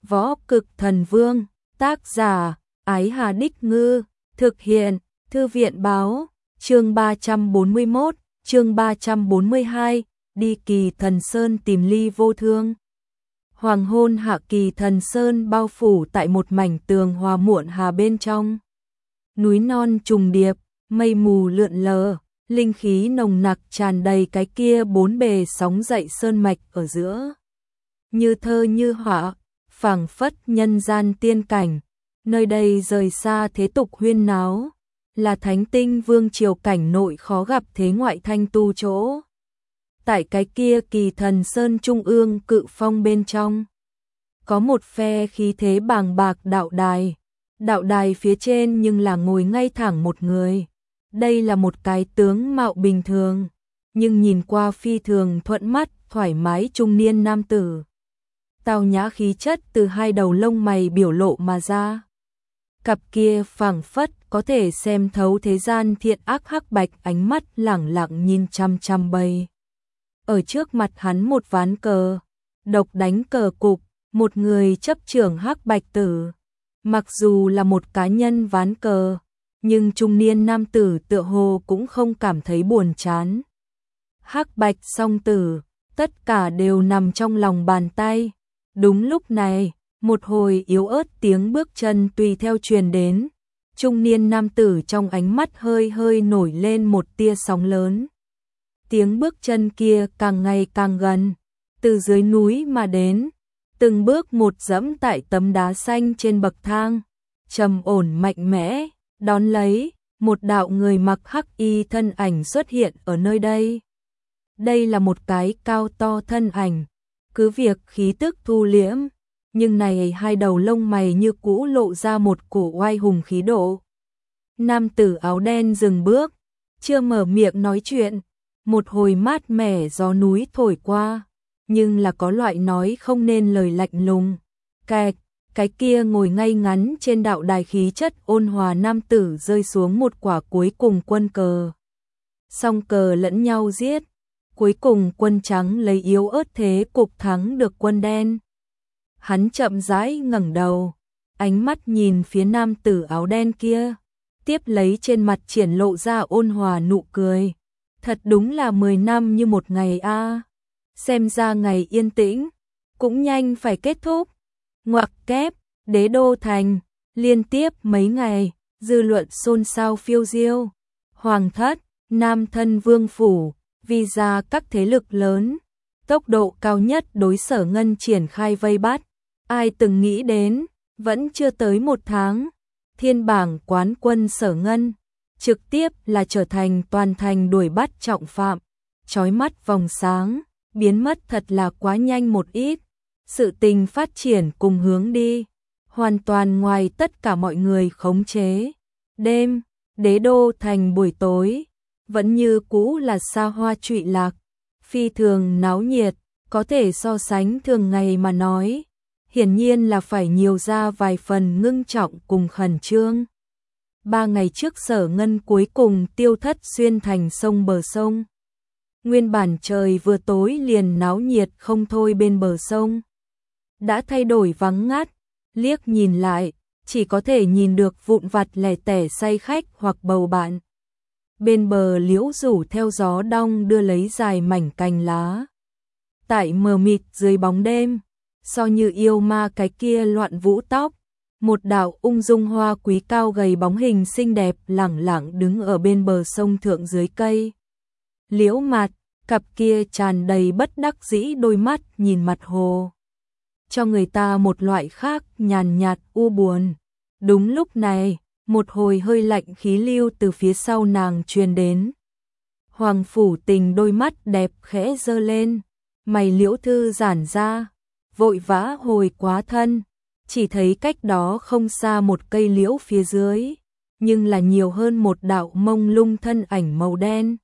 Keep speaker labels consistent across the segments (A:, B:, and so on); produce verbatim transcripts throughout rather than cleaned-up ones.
A: Võ Cực Thần Vương, tác giả, Ái Hà Đích Ngư, thực hiện, Thư viện Báo, chương ba trăm bốn mươi mốt, chương ba trăm bốn mươi hai, đi Kỳ Thần Sơn tìm Ly Vô Thương. Hoàng hôn hạ, Kỳ Thần Sơn bao phủ tại một mảnh tường hòa muộn hà bên trong. Núi non trùng điệp, mây mù lượn lờ, linh khí nồng nặc tràn đầy cái kia bốn bề sóng dậy sơn mạch ở giữa. Như thơ như họa, phảng phất nhân gian tiên cảnh, nơi đây rời xa thế tục huyên náo, là thánh tinh vương triều cảnh nội khó gặp thế ngoại thanh tu chỗ. Tại cái kia Kỳ Thần Sơn trung ương cự phong bên trong, có một phe khí thế bàng bạc đạo đài, đạo đài phía trên nhưng là ngồi ngay thẳng một người. Đây là một cái tướng mạo bình thường, nhưng nhìn qua phi thường thuận mắt, thoải mái trung niên nam tử. Tao nhã khí chất từ hai đầu lông mày biểu lộ mà ra. Cặp kia phảng phất có thể xem thấu thế gian thiện ác hắc bạch, ánh mắt lẳng lặng nhìn chăm chăm bầy. Ở trước mặt hắn một ván cờ, độc đánh cờ cục, một người chấp trưởng hắc bạch tử. Mặc dù là một cá nhân ván cờ, nhưng trung niên nam tử tựa hồ cũng không cảm thấy buồn chán. Hắc bạch song tử, tất cả đều nằm trong lòng bàn tay. Đúng lúc này, một hồi yếu ớt tiếng bước chân tùy theo truyền đến. Trung niên nam tử trong ánh mắt hơi hơi nổi lên một tia sóng lớn. Tiếng bước chân kia càng ngày càng gần, từ dưới núi mà đến, từng bước một dẫm tại tấm đá xanh trên bậc thang, trầm ổn mạnh mẽ, đón lấy, một đạo người mặc hắc y thân ảnh xuất hiện ở nơi đây. Đây là một cái cao to thân ảnh, cứ việc khí tức thu liễm, nhưng này hai đầu lông mày như cũ lộ ra một cổ oai hùng khí độ. Nam tử áo đen dừng bước, chưa mở miệng nói chuyện, một hồi mát mẻ gió núi thổi qua, nhưng là có loại nói không nên lời lạnh lùng. Kẹt, cái kia ngồi ngay ngắn trên đạo đài khí chất ôn hòa nam tử rơi xuống một quả cuối cùng quân cờ. Song cờ lẫn nhau giết, cuối cùng quân trắng lấy yếu ớt thế cục thắng được quân đen. Hắn chậm rãi ngẩng đầu, ánh mắt nhìn phía nam tử áo đen kia, tiếp lấy trên mặt triển lộ ra ôn hòa nụ cười. Thật đúng là mười năm như một ngày a. À. Xem ra ngày yên tĩnh cũng nhanh phải kết thúc. Ngoặc kép, Đế Đô thành, liên tiếp mấy ngày, dư luận xôn xao phiêu diêu. Hoàng thất, Nam thân vương phủ, vì ra các thế lực lớn, tốc độ cao nhất đối Sở Ngân triển khai vây bắt. Ai từng nghĩ đến, vẫn chưa tới một tháng, thiên bảng quán quân Sở Ngân trực tiếp là trở thành toàn thành đuổi bắt trọng phạm, chói mắt vòng sáng, biến mất thật là quá nhanh một ít. Sự tình phát triển cùng hướng đi, hoàn toàn ngoài tất cả mọi người khống chế. Đêm, Đế Đô thành buổi tối, vẫn như cũ là xa hoa trụy lạc, phi thường náo nhiệt, có thể so sánh thường ngày mà nói, hiển nhiên là phải nhiều ra vài phần ngưng trọng cùng khẩn trương. Ba ngày trước Sở Ngân cuối cùng tiêu thất xuyên thành sông bờ sông. Nguyên bản trời vừa tối liền náo nhiệt không thôi bên bờ sông, đã thay đổi vắng ngắt, liếc nhìn lại, chỉ có thể nhìn được vụn vặt lẻ tẻ say khách hoặc bầu bạn. Bên bờ liễu rủ theo gió đong đưa lấy dài mảnh cành lá. Tại mờ mịt dưới bóng đêm, so như yêu ma cái kia loạn vũ tóc, một đạo ung dung hoa quý cao gầy bóng hình xinh đẹp lẳng lặng đứng ở bên bờ sông thượng dưới cây liễu mặt, cặp kia tràn đầy bất đắc dĩ đôi mắt nhìn mặt hồ, cho người ta một loại khác nhàn nhạt u buồn. Đúng lúc này, một hồi hơi lạnh khí lưu từ phía sau nàng truyền đến. Hoàng Phủ Tình đôi mắt đẹp khẽ giơ lên, mày liễu thư giãn ra, vội vã hồi quá thân, chỉ thấy cách đó không xa một cây liễu phía dưới, nhưng là nhiều hơn một đạo mông lung thân ảnh màu đen.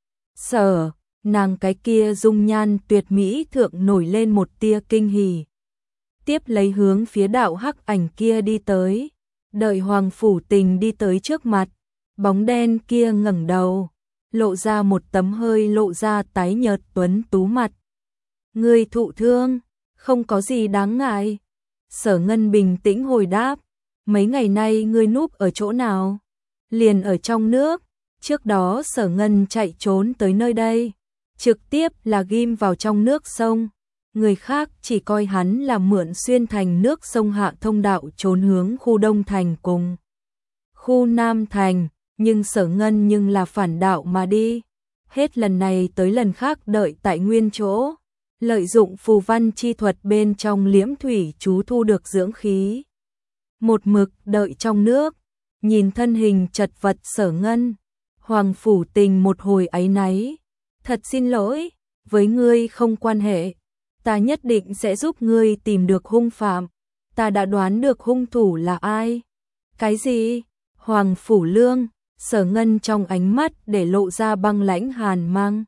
A: Sở, nàng cái kia dung nhan tuyệt mỹ thượng nổi lên một tia kinh hỉ. Tiếp lấy hướng phía đạo hắc ảnh kia đi tới, đợi Hoàng Phủ Tình đi tới trước mặt, bóng đen kia ngẩng đầu, lộ ra một tấm hơi lộ ra tái nhợt tuấn tú mặt. Người thụ thương, không có gì đáng ngại. Sở Ngân bình tĩnh hồi đáp, mấy ngày nay ngươi núp ở chỗ nào? Liền ở trong nước. Trước đó Sở Ngân chạy trốn tới nơi đây, trực tiếp là ghim vào trong nước sông. Người khác chỉ coi hắn là mượn xuyên thành nước sông hạ thông đạo trốn hướng khu Đông Thành cùng khu Nam Thành, nhưng Sở Ngân nhưng là phản đạo mà đi. Hết lần này tới lần khác đợi tại nguyên chỗ, lợi dụng phù văn chi thuật bên trong liễm thủy chú thu được dưỡng khí. Một mực đợi trong nước, nhìn thân hình chật vật Sở Ngân, Hoàng Phủ Tình một hồi áy náy, thật xin lỗi, với ngươi không quan hệ, ta nhất định sẽ giúp ngươi tìm được hung phạm, ta đã đoán được hung thủ là ai. Cái gì? Hoàng Phủ Lương, Sở Ngân trong ánh mắt để lộ ra băng lãnh hàn mang.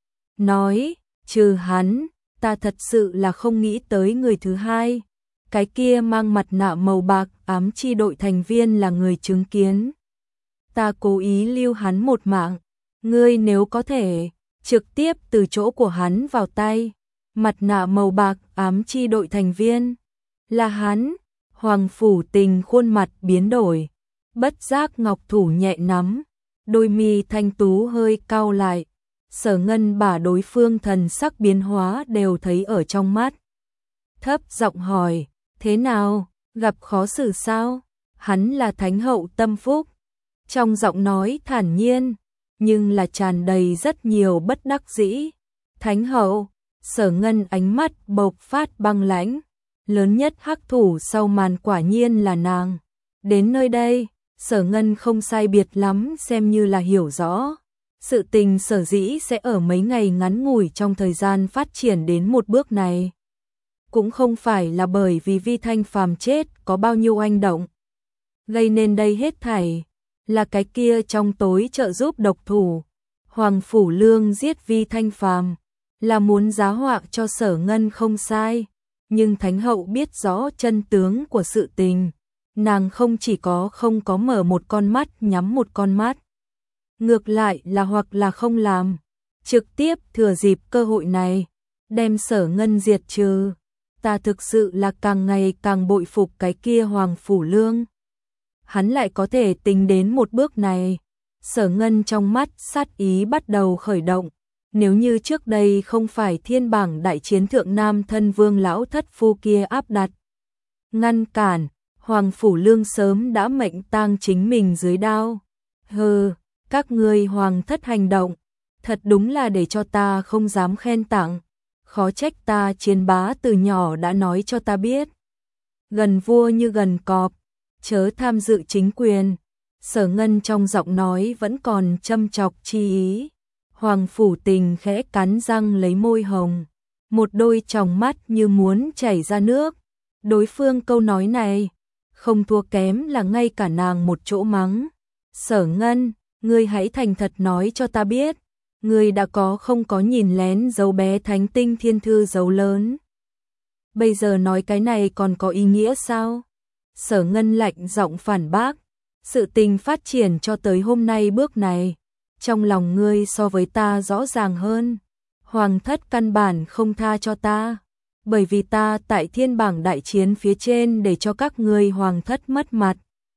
A: Nói, trừ hắn, ta thật sự là không nghĩ tới người thứ hai. Cái kia mang mặt nạ màu bạc ám chi đội thành viên là người chứng kiến. Ta cố ý lưu hắn một mạng. Ngươi nếu có thể, trực tiếp từ chỗ của hắn vào tay. Mặt nạ màu bạc ám chi đội thành viên. Là hắn. Hoàng Phủ Tình khuôn mặt biến đổi. Bất giác ngọc thủ nhẹ nắm. Đôi mi thanh tú hơi cau lại. Sở Ngân bả đối phương thần sắc biến hóa đều thấy ở trong mắt. Thấp giọng hỏi, thế nào, gặp khó xử sao? Hắn là thánh hậu tâm phúc. Trong giọng nói thản nhiên, nhưng là tràn đầy rất nhiều bất đắc dĩ. Thánh hậu, Sở Ngân ánh mắt bộc phát băng lãnh. Lớn nhất hắc thủ sau màn quả nhiên là nàng. Đến nơi đây, Sở Ngân không sai biệt lắm xem như là hiểu rõ. Sự tình sở dĩ sẽ ở mấy ngày ngắn ngủi trong thời gian phát triển đến một bước này. Cũng không phải là bởi vì Vi Thanh Phàm chết có bao nhiêu oanh động. Gây nên đây hết thảy, là cái kia trong tối trợ giúp độc thủ. Hoàng Phủ Lương giết Vi Thanh Phàm, là muốn giá họa cho Sở Ngân không sai. Nhưng Thánh Hậu biết rõ chân tướng của sự tình. Nàng không chỉ có không có mở một con mắt nhắm một con mắt. Ngược lại là hoặc là không làm. Trực tiếp thừa dịp cơ hội này, đem Sở Ngân diệt trừ. Ta thực sự là càng ngày càng bội phục cái kia Hoàng Phủ Lương. Hắn lại có thể tính đến một bước này. Sở Ngân trong mắt sát ý bắt đầu khởi động. Nếu như trước đây không phải thiên bảng đại chiến thượng nam thân vương lão thất phu kia áp đặt, ngăn cản, Hoàng Phủ Lương sớm đã mệnh tang chính mình dưới đao. Hừ, các ngươi hoàng thất hành động, thật đúng là để cho ta không dám khen tặng. Khó trách ta Chiến Bá từ nhỏ đã nói cho ta biết. Gần vua như gần cọp, chớ tham dự chính quyền. Sở Ngân trong giọng nói vẫn còn châm chọc chi ý. Hoàng Phủ Tình khẽ cắn răng lấy môi hồng, một đôi tròng mắt như muốn chảy ra nước. Đối phương câu nói này, không thua kém là ngay cả nàng một chỗ mắng. Sở Ngân, ngươi hãy thành thật nói cho ta biết, ngươi đã có không có nhìn lén dấu bé Thánh Tinh Thiên Thư dấu lớn. Bây giờ nói cái này còn có ý nghĩa sao? Sở Ngân lạnh giọng phản bác, sự tình phát triển cho tới hôm nay bước này, trong lòng ngươi so với ta rõ ràng hơn. Hoàng thất căn bản không tha cho ta, bởi vì ta tại thiên bảng đại chiến phía trên để cho các ngươi hoàng thất mất mặt.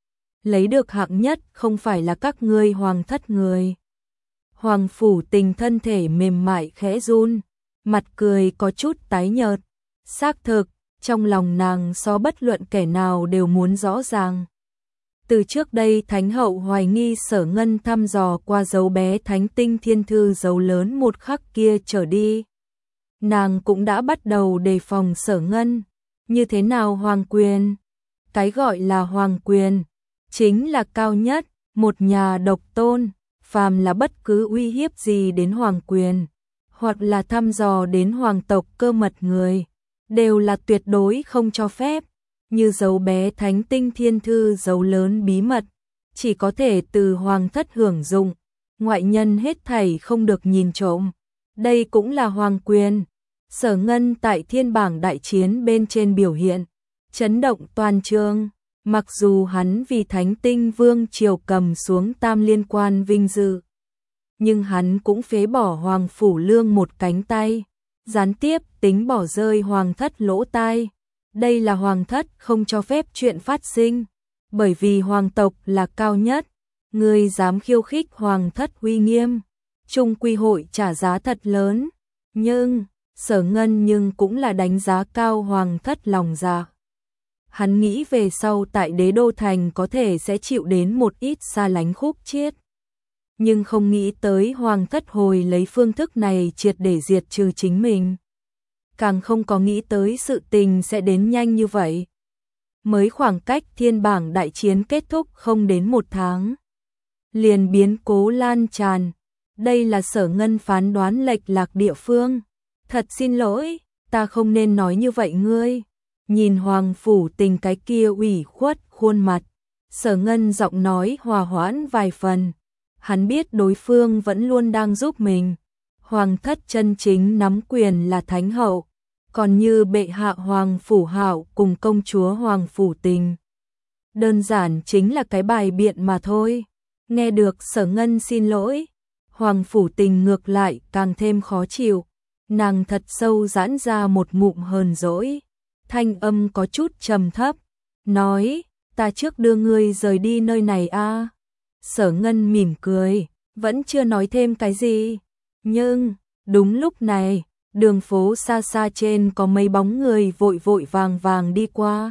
A: Lấy được hạng nhất không phải là các ngươi hoàng thất người. Hoàng Phủ Tình thân thể mềm mại khẽ run, mặt cười có chút tái nhợt. Xác thực, trong lòng nàng so bất luận kẻ nào đều muốn rõ ràng. Từ trước đây Thánh Hậu hoài nghi Sở Ngân thăm dò qua dấu bé Thánh Tinh Thiên Thư dấu lớn một khắc kia trở đi. Nàng cũng đã bắt đầu đề phòng Sở Ngân. Như thế nào hoàng quyền? Cái gọi là hoàng quyền, chính là cao nhất, một nhà độc tôn, phàm là bất cứ uy hiếp gì đến hoàng quyền, hoặc là thăm dò đến hoàng tộc cơ mật người, đều là tuyệt đối không cho phép. Như dấu bé Thánh Tinh Thiên Thư dấu lớn bí mật, chỉ có thể từ hoàng thất hưởng dụng, ngoại nhân hết thảy không được nhìn trộm. Đây cũng là hoàng quyền. Sở Ngân tại thiên bảng đại chiến bên trên biểu hiện, chấn động toàn trường. Mặc dù hắn vì Thánh Tinh Vương triều cầm xuống tam liên quan vinh dự, nhưng hắn cũng phế bỏ Hoàng Phủ Lương một cánh tay, gián tiếp tính bỏ rơi hoàng thất lỗ tai. Đây là hoàng thất không cho phép chuyện phát sinh, bởi vì hoàng tộc là cao nhất, ngươi dám khiêu khích hoàng thất uy nghiêm, Trung quy hội trả giá thật lớn, nhưng Sở Ngân nhưng cũng là đánh giá cao hoàng thất lòng dạ. Hắn nghĩ về sau tại Đế Đô Thành có thể sẽ chịu đến một ít xa lánh khúc chiết, nhưng không nghĩ tới hoàng thất hồi lấy phương thức này triệt để diệt trừ chính mình. Càng không có nghĩ tới sự tình sẽ đến nhanh như vậy. Mới khoảng cách thiên bảng đại chiến kết thúc không đến một tháng, liền biến cố lan tràn. Đây là Sở Ngân phán đoán lệch lạc địa phương. Thật xin lỗi, ta không nên nói như vậy ngươi. Nhìn Hoàng Phủ Tình cái kia ủy khuất khuôn mặt, Sở Ngân giọng nói hòa hoãn vài phần. Hắn biết đối phương vẫn luôn đang giúp mình. Hoàng thất chân chính nắm quyền là Thánh Hậu, còn như bệ hạ Hoàng Phủ Hạo cùng công chúa Hoàng Phủ Tình, đơn giản chính là cái bài biện mà thôi. Nghe được Sở Ngân xin lỗi, Hoàng Phủ Tình ngược lại càng thêm khó chịu. Nàng thật sâu giãn ra một ngụm hờn dỗi, thanh âm có chút trầm thấp, nói, ta trước đưa ngươi rời đi nơi này a. À? Sở Ngân mỉm cười, vẫn chưa nói thêm cái gì, nhưng đúng lúc này, đường phố xa xa trên có mấy bóng người vội vội vàng vàng đi qua.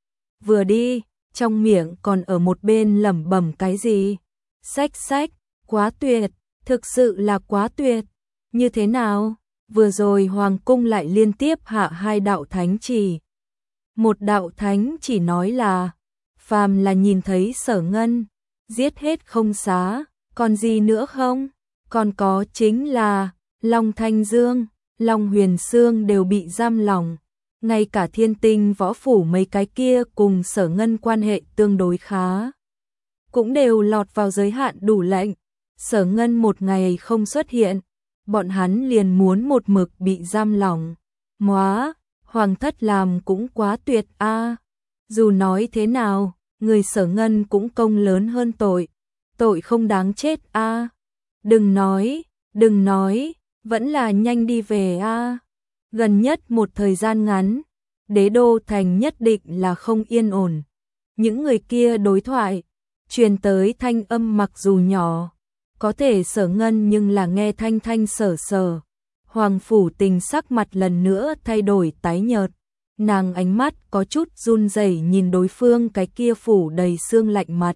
A: Vừa đi, trong miệng còn ở một bên lẩm bẩm cái gì, xách xách, quá tuyệt, thực sự là quá tuyệt, như thế nào? Vừa rồi Hoàng cung lại liên tiếp hạ hai đạo thánh chỉ. Một đạo thánh chỉ nói là, phàm là nhìn thấy Sở Ngân, giết hết không xá, còn gì nữa không? Còn có chính là, Long Thanh Dương, Long Huyền Sương đều bị giam lỏng. Ngay cả Thiên Tinh Võ Phủ mấy cái kia cùng Sở Ngân quan hệ tương đối khá, cũng đều lọt vào giới hạn đủ lệnh. Sở Ngân một ngày không xuất hiện, bọn hắn liền muốn một mực bị giam lỏng. Móa, hoàng thất làm cũng quá tuyệt a. À. Dù nói thế nào, người Sở Ngân cũng công lớn hơn tội, tội không đáng chết a. À. Đừng nói, đừng nói, vẫn là nhanh đi về a. À. Gần nhất một thời gian ngắn, Đế Đô Thành nhất định là không yên ổn. Những người kia đối thoại, truyền tới thanh âm mặc dù nhỏ, có thể Sở Ngân nhưng là nghe thanh thanh sở sở. Hoàng Phủ Tình sắc mặt lần nữa thay đổi tái nhợt, nàng ánh mắt có chút run rẩy nhìn đối phương cái kia phủ đầy xương lạnh mặt.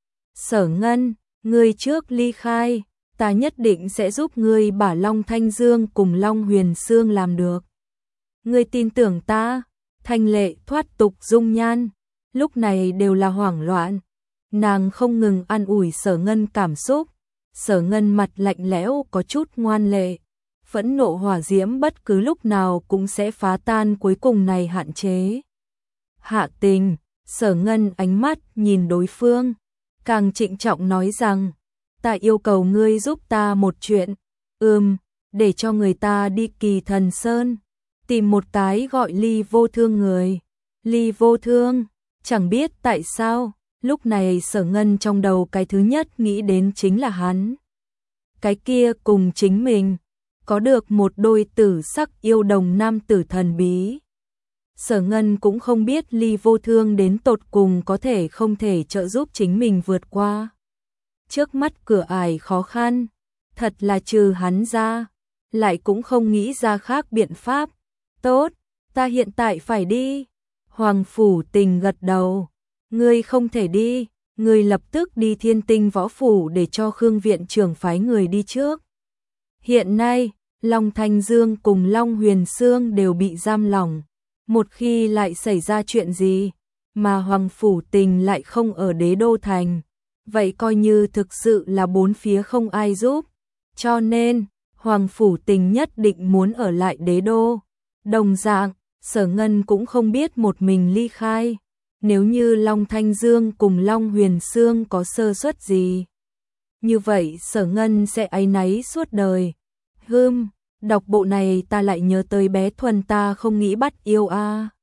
A: Sở Ngân, ngươi trước ly khai, ta nhất định sẽ giúp ngươi bả Long Thanh Dương cùng Long Huyền Sương làm được. Ngươi tin tưởng ta? Thanh Lệ thoát tục dung nhan, lúc này đều là hoảng loạn. Nàng không ngừng an ủi Sở Ngân cảm xúc. Sở Ngân mặt lạnh lẽo có chút ngoan lệ, phẫn nộ hỏa diễm bất cứ lúc nào cũng sẽ phá tan cuối cùng này hạn chế. Hạ Tình, Sở Ngân ánh mắt nhìn đối phương, càng trịnh trọng nói rằng, ta yêu cầu ngươi giúp ta một chuyện, ừm, để cho người ta đi Kỳ Thần Sơn, tìm một cái gọi Ly Vô Thương người. Ly Vô Thương, chẳng biết tại sao, lúc này Sở Ngân trong đầu cái thứ nhất nghĩ đến chính là hắn. Cái kia cùng chính mình, có được một đôi tử sắc yêu đồng nam tử thần bí. Sở Ngân cũng không biết Ly Vô Thương đến tột cùng có thể không thể trợ giúp chính mình vượt qua trước mắt cửa ải khó khăn, thật là trừ hắn ra, lại cũng không nghĩ ra khác biện pháp. Tốt, ta hiện tại phải đi. Hoàng Phủ Tình gật đầu. Ngươi không thể đi, ngươi lập tức đi Thiên Tinh Võ Phủ để cho Khương viện trưởng phái người đi trước. Hiện nay, Long Thanh Dương cùng Long Huyền Sương đều bị giam lỏng. Một khi lại xảy ra chuyện gì, mà Hoàng Phủ Tình lại không ở Đế Đô Thành, vậy coi như thực sự là bốn phía không ai giúp. Cho nên, Hoàng Phủ Tình nhất định muốn ở lại Đế Đô. Đồng dạng, Sở Ngân cũng không biết một mình ly khai. Nếu như Long Thanh Dương cùng Long Huyền Sương có sơ suất gì, như vậy Sở Ngân sẽ áy náy suốt đời. Hừm, đọc bộ này ta lại nhớ tới bé Thuần ta không nghĩ bắt yêu a.